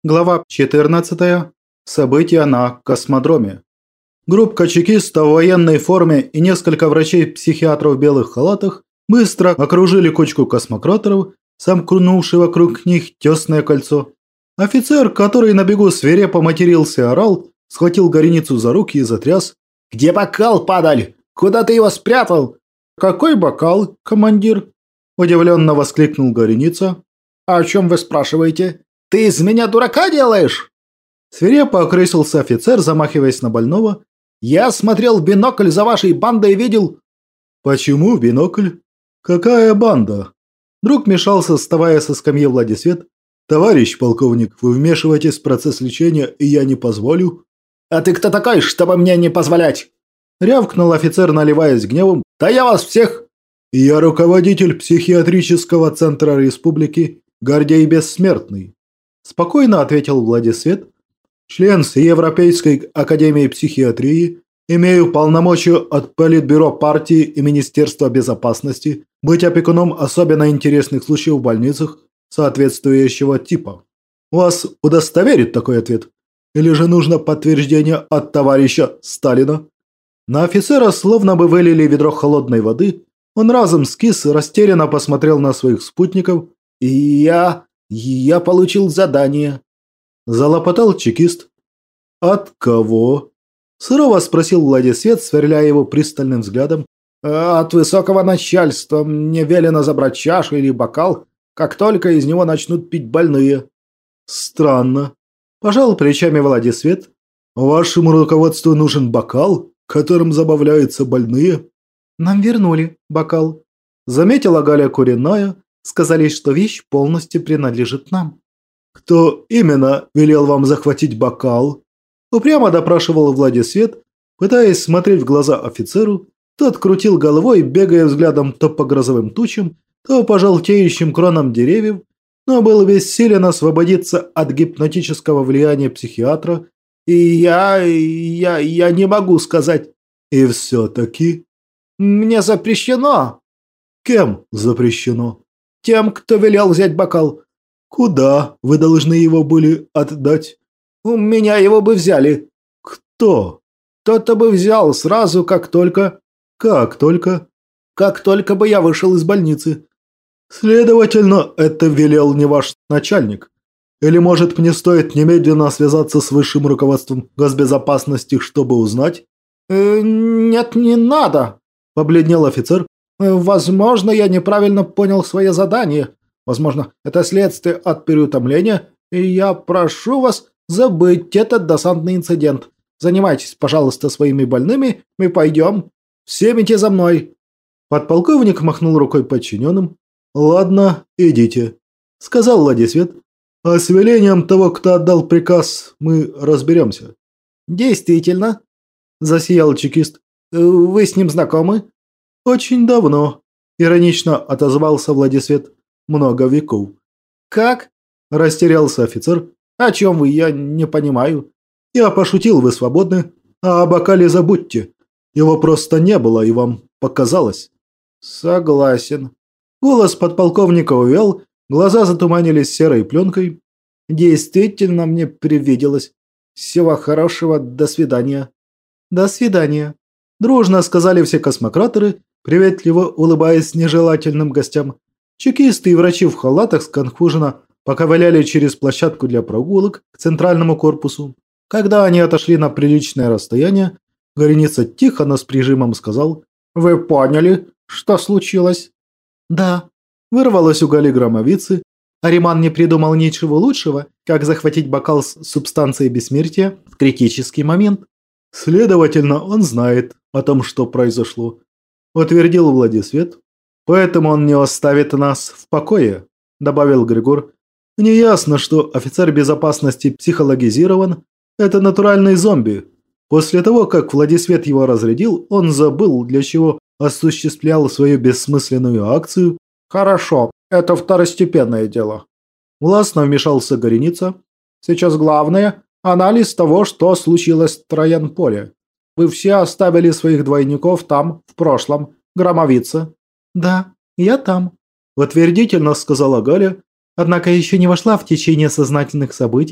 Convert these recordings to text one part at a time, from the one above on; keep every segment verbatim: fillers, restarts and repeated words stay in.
Глава четырнадцатая. События на космодроме. Группа чекистов в военной форме и несколько врачей-психиатров в белых халатах быстро окружили кучку космократеров, сомкнувший вокруг них тесное кольцо. Офицер, который на бегу свирепо матерился и орал, схватил Гореницу за руки и затряс. «Где бокал, падаль? Куда ты его спрятал?» «Какой бокал, командир?» – удивленно воскликнул Гореница. «О чем вы спрашиваете? Ты из меня дурака делаешь?» Свирепо окрысился офицер, замахиваясь на больного. «Я смотрел в бинокль за вашей бандой и видел...» «Почему в бинокль? Какая банда?» Друг мешался, вставая со скамьи Владисвет. «Товарищ полковник, вы вмешиваетесь в процесс лечения, и я не позволю». «А ты кто такой, чтобы мне не позволять?» Рявкнул офицер, наливаясь гневом. «Да я вас всех...» «Я руководитель психиатрического центра республики Гордей Бессмертный», спокойно ответил Владисвет. «Член Европейской академии психиатрии, имею полномочия от Политбюро партии и Министерства безопасности быть опекуном особенно интересных случаев в больницах соответствующего типа. Вас удостоверит такой ответ? Или же нужно подтверждение от товарища Сталина?» На офицера словно бы вылили ведро холодной воды. Он разом скис и растерянно посмотрел на своих спутников. «И я... я получил задание», – залопотал чекист. «От кого?» – сурово спросил Владисвет, сверляя его пристальным взглядом. «От высокого начальства. Мне велено забрать чашу или бокал, как только из него начнут пить больные». «Странно», – пожал плечами Владисвет. «Вашему руководству нужен бокал, которым забавляются больные?» «Нам вернули бокал», – заметила Галя Куриная. «Сказали, что вещь полностью принадлежит нам». «Кто именно велел вам захватить бокал?» – упрямо допрашивал Владисвет, пытаясь смотреть в глаза офицеру. Тот крутил головой, бегая взглядом то по грозовым тучам, то по желтеющим кронам деревьев, но был бессилен освободиться от гипнотического влияния психиатра. «И я... я... я не могу сказать». «И все-таки...» «Мне запрещено». «Кем запрещено?» «Тем, кто велел взять бокал». «Куда вы должны его были отдать?» «У меня его бы взяли». «Кто?» «Кто-то бы взял сразу, как только...» «Как только?» «Как только бы я вышел из больницы». «Следовательно, это велел не ваш начальник. Или, может, мне стоит немедленно связаться с высшим руководством госбезопасности, чтобы узнать?» «Э, «Нет, не надо», – побледнел офицер. «Возможно, я неправильно понял свое задание. Возможно, это следствие от переутомления, и я прошу вас забыть этот досадный инцидент. Занимайтесь, пожалуйста, своими больными, мы пойдем. Все идите за мной». Подполковник махнул рукой подчиненным. «Ладно, идите», – сказал Владисвет. «А с велением того, кто отдал приказ, мы разберемся». «Действительно», – засиял чекист. «Вы с ним знакомы?» «Очень давно», – иронично отозвался Владисвет. «Много веков». «Как?» – растерялся офицер. «О чем вы? Я не понимаю». «Я пошутил, вы свободны. А о бокале забудьте. Его просто не было, и вам показалось». «Согласен». Голос подполковника увял, глаза затуманились серой пленкой. «Действительно мне привиделось. Всего хорошего, до свидания». «До свидания», – дружно сказали все космократеры, приветливо улыбаясь нежелательным гостям. Чекисты и врачи в халатах сконфуженно поковыляли через площадку для прогулок к центральному корпусу. Когда они отошли на приличное расстояние, Гореница тихо, но с прижимом сказал: «Вы поняли, что случилось?» «Да», – вырвалось у Гали Громовицы. Ариман не придумал ничего лучшего, как захватить бокал с субстанцией бессмертия в критический момент. «Следовательно, он знает о том, что произошло», – утвердил Владисвет. «Поэтому он не оставит нас в покое», – добавил Григор. «Мне ясно, что офицер безопасности психологизирован. Это натуральный зомби. После того, как Владисвет его разрядил, он забыл, для чего осуществлял свою бессмысленную акцию». «Хорошо, это второстепенное дело», – властно вмешался Гореница. «Сейчас главное – анализ того, что случилось в Троянполе. Вы все оставили своих двойников там, в прошлом. Громовица». «Да, я там», – утвердительно сказала Галя, однако еще не вошла в течение сознательных событий.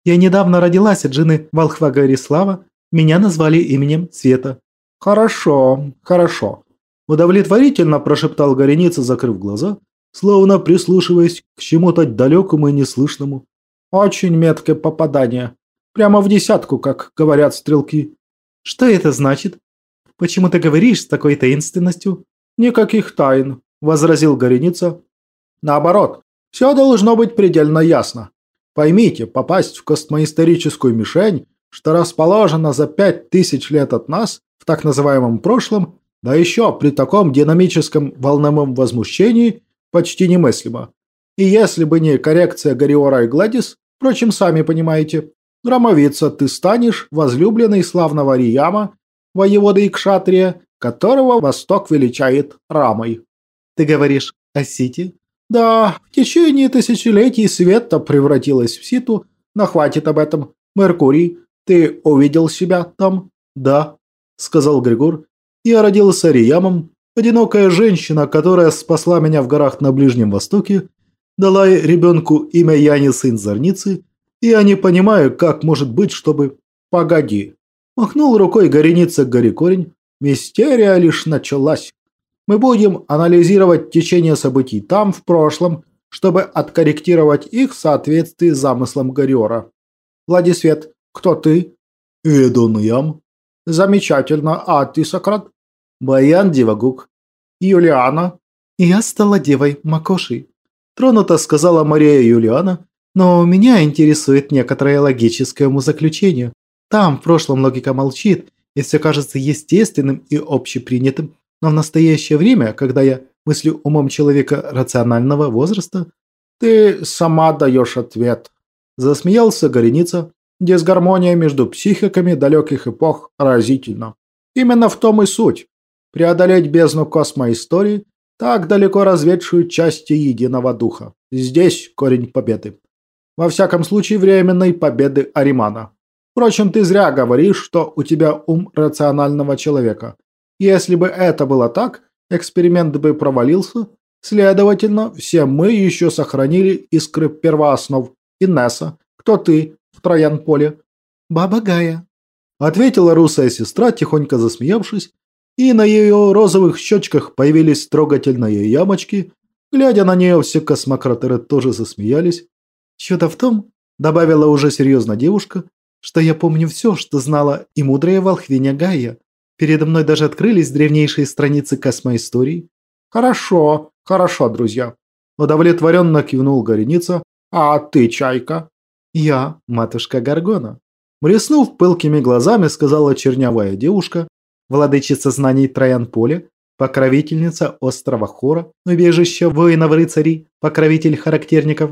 Я недавно родилась от жены волхва Горислава. Меня назвали именем Света». «Хорошо, хорошо», – удовлетворительно прошептал Гореница, закрыв глаза, словно прислушиваясь к чему-то далекому и неслышному. «Очень меткое попадание. Прямо в десятку, как говорят стрелки». «Что это значит? Почему ты говоришь с такой таинственностью?» «Никаких тайн», – возразил Гореница. «Наоборот, все должно быть предельно ясно. Поймите, попасть в космоисторическую мишень, что расположена за пять тысяч лет от нас, в так называемом прошлом, да еще при таком динамическом волновом возмущении, почти немыслимо. И если бы не коррекция Гориора и Гладис, впрочем, сами понимаете, громовица ты станешь возлюбленной славного Рияма, воеводы Икшатрия, которого Восток величает Рамой». «Ты говоришь о Сите?» «Да, в течение тысячелетий света превратилась в Ситу, но хватит об этом. Меркурий, ты увидел себя там?» «Да», – сказал Григор. «Я родился Риямом. Одинокая женщина, которая спасла меня в горах на Ближнем Востоке, дала ребенку имя Яни, сын Зорницы, и я не понимаю, как может быть, чтобы...» «Погоди!» – махнул рукой Гореница Горикорень. «Мистерия лишь началась. Мы будем анализировать течение событий там, в прошлом, чтобы откорректировать их в соответствии с замыслом Гориора. Владисвет, кто ты?» «Эдон Ям». «Замечательно. А ты, Сократ?» «Баян Дивагук». «Юлиана?» «Я стала девой Макошей», – тронуто сказала Мария Юлиана, «но меня интересует некоторое логическое умозаключение. Там в прошлом логика молчит, и все кажется естественным и общепринятым, но в настоящее время, когда я мыслю умом человека рационального возраста...» «Ты сама даешь ответ», – засмеялся Гореница. «Дисгармония между психиками далеких эпох разительна. Именно в том и суть. Преодолеть бездну космоистории, так далеко разведшую части единого духа. Здесь корень победы. Во всяком случае, временной победы Аримана. Впрочем, ты зря говоришь, что у тебя ум рационального человека. Если бы это было так, эксперимент бы провалился. Следовательно, все мы еще сохранили искры первооснов. Инесса, кто ты в Троян-поле?» «Баба Гая», – ответила русая сестра, тихонько засмеявшись, и на ее розовых щечках появились трогательные ямочки. Глядя на нее, все космократеры тоже засмеялись. «Чудо в том, – добавила уже серьезно девушка, – что я помню все, что знала и мудрая волхвиня Гая. Передо мной даже открылись древнейшие страницы космоистории». «Хорошо, хорошо, друзья», – удовлетворенно кивнул Гореница. «А ты, Чайка?» «Я, матушка Гаргона», – блеснув пылкими глазами, сказала чернявая девушка. «Владычица знаний Троян-Поля, покровительница острова Хора, убежище воинов-рыцарей, покровитель характерников.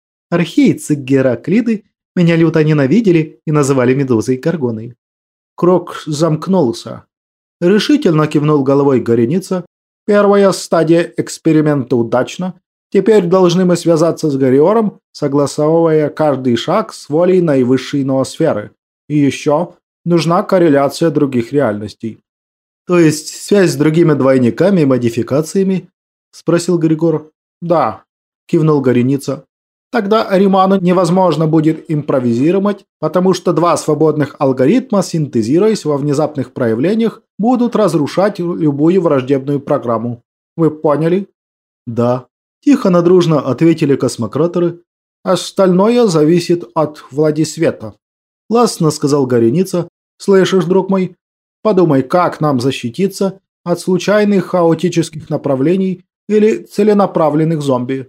Архейцы Гераклиды меня люто ненавидели и называли Медузой Гаргоной». Круг замкнулся. Решительно кивнул головой Гореница. «Первая стадия эксперимента удачна. Теперь должны мы связаться с Гориором, согласовывая каждый шаг с волей наивысшей ноосферы. И еще нужна корреляция других реальностей». «То есть связь с другими двойниками и модификациями?» – спросил Григор. «Да», – кивнул Гореница. «Тогда Ариману невозможно будет импровизировать, потому что два свободных алгоритма, синтезируясь во внезапных проявлениях, будут разрушать любую враждебную программу. Вы поняли?» «Да», – тихо, но дружно ответили космократеры. «Остальное зависит от Владисвета», – властно сказал Гореница. «Слышишь, друг мой? Подумай, как нам защититься от случайных хаотических направлений или целенаправленных зомби».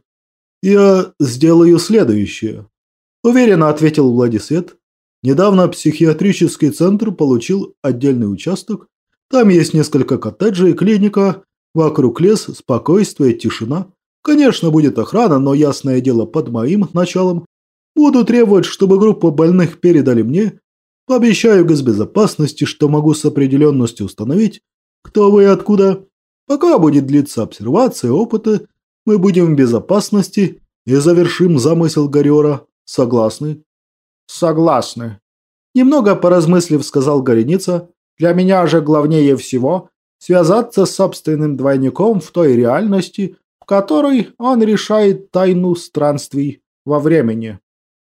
«Я сделаю следующее», – уверенно ответил Владисвет. «Недавно психиатрический центр получил отдельный участок. Там есть несколько коттеджей, клиника, вокруг лес, спокойствие, тишина. Конечно, будет охрана, но, ясное дело, под моим началом. Буду требовать, чтобы группу больных передали мне. Пообещаю госбезопасности, что могу с определенностью установить, кто вы и откуда. Пока будет длиться обсервация, опыты, мы будем в безопасности и завершим замысел Гориора. Согласны?» «Согласны», – немного поразмыслив, сказал Гореница. «Для меня же главнее всего связаться с собственным двойником в той реальности, в которой он решает тайну странствий во времени».